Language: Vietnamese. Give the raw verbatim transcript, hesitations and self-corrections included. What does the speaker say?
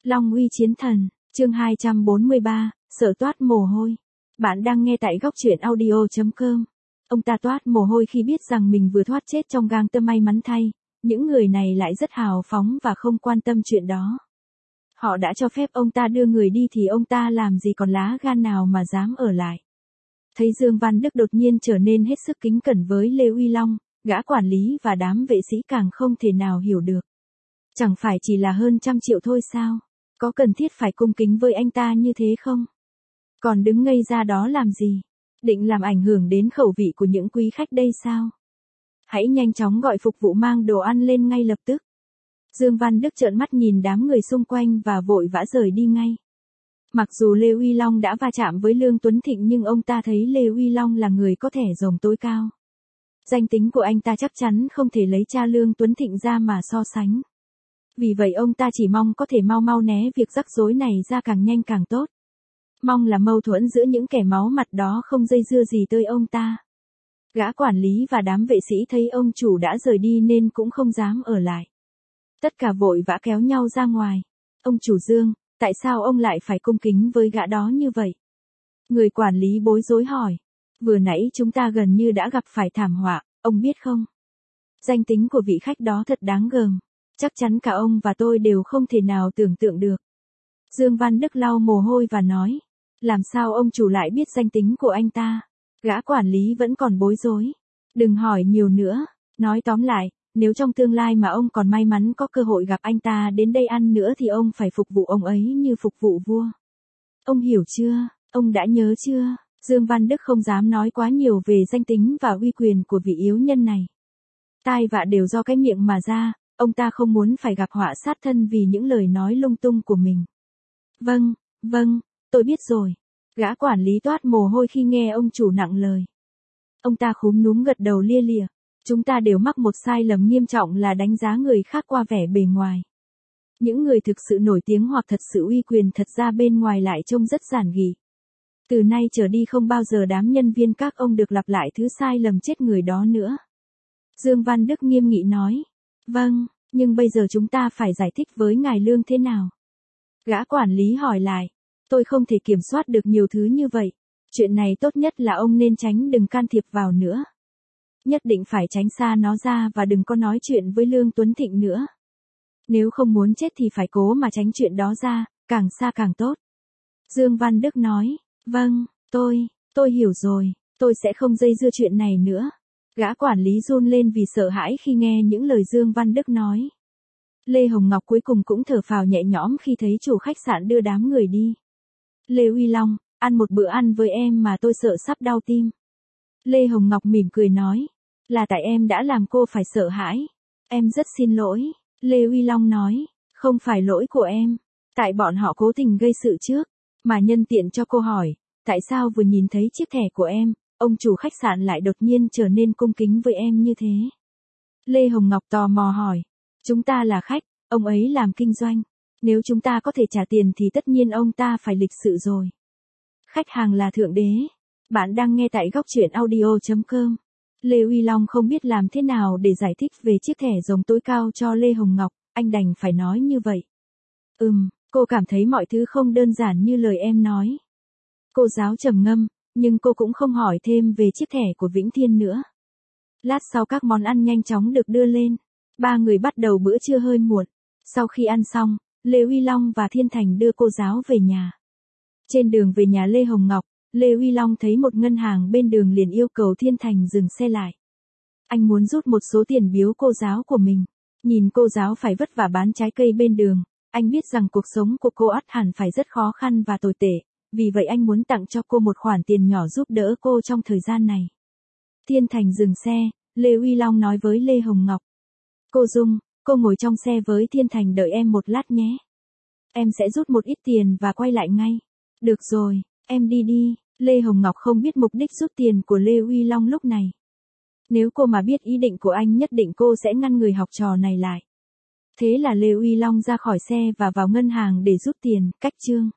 Long uy chiến thần, chương hai trăm bốn mươi ba, sợ toát mồ hôi. Bạn đang nghe tại góc truyện audio chấm com. Ông ta toát mồ hôi khi biết rằng mình vừa thoát chết trong gang tơ. May mắn thay, những người này lại rất hào phóng và không quan tâm chuyện đó. Họ đã cho phép ông ta đưa người đi thì ông ta làm gì còn lá gan nào mà dám ở lại. Thấy Dương Văn Đức đột nhiên trở nên hết sức kính cẩn với Lê Uy Long, gã quản lý và đám vệ sĩ càng không thể nào hiểu được. Chẳng phải chỉ là hơn trăm triệu thôi sao? Có cần thiết phải cung kính với anh ta như thế không? Còn đứng ngây ra đó làm gì? Định làm ảnh hưởng đến khẩu vị của những quý khách đây sao? Hãy nhanh chóng gọi phục vụ mang đồ ăn lên ngay lập tức. Dương Văn Đức trợn mắt nhìn đám người xung quanh và vội vã rời đi ngay. Mặc dù Lê Uy Long đã va chạm với Lương Tuấn Thịnh nhưng ông ta thấy Lê Uy Long là người có thẻ rồng tối cao. Danh tính của anh ta chắc chắn không thể lấy cha Lương Tuấn Thịnh ra mà so sánh. Vì vậy ông ta chỉ mong có thể mau mau né việc rắc rối này ra càng nhanh càng tốt. Mong là mâu thuẫn giữa những kẻ máu mặt đó không dây dưa gì tới ông ta. Gã quản lý và đám vệ sĩ thấy ông chủ đã rời đi nên cũng không dám ở lại. Tất cả vội vã kéo nhau ra ngoài. Ông chủ Dương, tại sao ông lại phải cung kính với gã đó như vậy? Người quản lý bối rối hỏi. Vừa nãy chúng ta gần như đã gặp phải thảm họa, ông biết không? Danh tính của vị khách đó thật đáng gờm. Chắc chắn cả ông và tôi đều không thể nào tưởng tượng được. Dương Văn Đức lau mồ hôi và nói. Làm sao ông chủ lại biết danh tính của anh ta? Gã quản lý vẫn còn bối rối. Đừng hỏi nhiều nữa. Nói tóm lại, nếu trong tương lai mà ông còn may mắn có cơ hội gặp anh ta đến đây ăn nữa thì ông phải phục vụ ông ấy như phục vụ vua. Ông hiểu chưa? Ông đã nhớ chưa? Dương Văn Đức không dám nói quá nhiều về danh tính và uy quyền của vị yếu nhân này. Tai vạ đều do cái miệng mà ra. Ông ta không muốn phải gặp họa sát thân vì những lời nói lung tung của mình. Vâng, vâng, tôi biết rồi. Gã quản lý toát mồ hôi khi nghe ông chủ nặng lời. Ông ta khúm núm gật đầu lia lịa. Chúng ta đều mắc một sai lầm nghiêm trọng là đánh giá người khác qua vẻ bề ngoài. Những người thực sự nổi tiếng hoặc thật sự uy quyền thật ra bên ngoài lại trông rất giản dị. Từ nay trở đi không bao giờ đám nhân viên các ông được lặp lại thứ sai lầm chết người đó nữa. Dương Văn Đức nghiêm nghị nói. Vâng, nhưng bây giờ chúng ta phải giải thích với ngài Lương thế nào? Gã quản lý hỏi lại. Tôi không thể kiểm soát được nhiều thứ như vậy. Chuyện này tốt nhất là ông nên tránh đừng can thiệp vào nữa. Nhất định phải tránh xa nó ra và đừng có nói chuyện với Lương Tuấn Thịnh nữa. Nếu không muốn chết thì phải cố mà tránh chuyện đó ra, càng xa càng tốt. Dương Văn Đức nói. Vâng, tôi, tôi hiểu rồi, tôi sẽ không dây dưa chuyện này nữa. Gã quản lý run lên vì sợ hãi khi nghe những lời Dương Văn Đức nói. Lê Hồng Ngọc cuối cùng cũng thở phào nhẹ nhõm khi thấy chủ khách sạn đưa đám người đi. Lê Uy Long, ăn một bữa ăn với em mà tôi sợ sắp đau tim. Lê Hồng Ngọc mỉm cười nói. Là tại em đã làm cô phải sợ hãi. Em rất xin lỗi. Lê Uy Long nói. Không phải lỗi của em. Tại bọn họ cố tình gây sự trước. Mà nhân tiện cho cô hỏi. Tại sao vừa nhìn thấy chiếc thẻ của em, ông chủ khách sạn lại đột nhiên trở nên cung kính với em như thế? Lê Hồng Ngọc tò mò hỏi. Chúng ta là khách, ông ấy làm kinh doanh. Nếu chúng ta có thể trả tiền thì tất nhiên ông ta phải lịch sự rồi. Khách hàng là thượng đế. Bạn đang nghe tại góc truyện audio chấm com. Lê Uy Long không biết làm thế nào để giải thích về chiếc thẻ rồng tối cao cho Lê Hồng Ngọc, anh đành phải nói như vậy. Ừm, cô cảm thấy mọi thứ không đơn giản như lời em nói. Cô giáo trầm ngâm, nhưng cô cũng không hỏi thêm về chiếc thẻ của Vĩnh Thiên nữa. Lát sau các món ăn nhanh chóng được đưa lên. Ba người bắt đầu bữa trưa hơi muộn. Sau khi ăn xong, Lê Uy Long và Thiên Thành đưa cô giáo về nhà. Trên đường về nhà Lê Hồng Ngọc, Lê Uy Long thấy một ngân hàng bên đường liền yêu cầu Thiên Thành dừng xe lại. Anh muốn rút một số tiền biếu cô giáo của mình. Nhìn cô giáo phải vất vả bán trái cây bên đường, anh biết rằng cuộc sống của cô ắt hẳn phải rất khó khăn và tồi tệ, vì vậy anh muốn tặng cho cô một khoản tiền nhỏ giúp đỡ cô trong thời gian này. Thiên Thành dừng xe, Lê Uy Long nói với Lê Hồng Ngọc. Cô Dung, cô ngồi trong xe với Thiên Thành đợi em một lát nhé. Em sẽ rút một ít tiền và quay lại ngay. Được rồi, em đi đi. Lê Hồng Ngọc không biết mục đích rút tiền của Lê Uy Long lúc này. Nếu cô mà biết ý định của anh nhất định cô sẽ ngăn người học trò này lại. Thế là Lê Uy Long ra khỏi xe và vào ngân hàng để rút tiền, cách chương.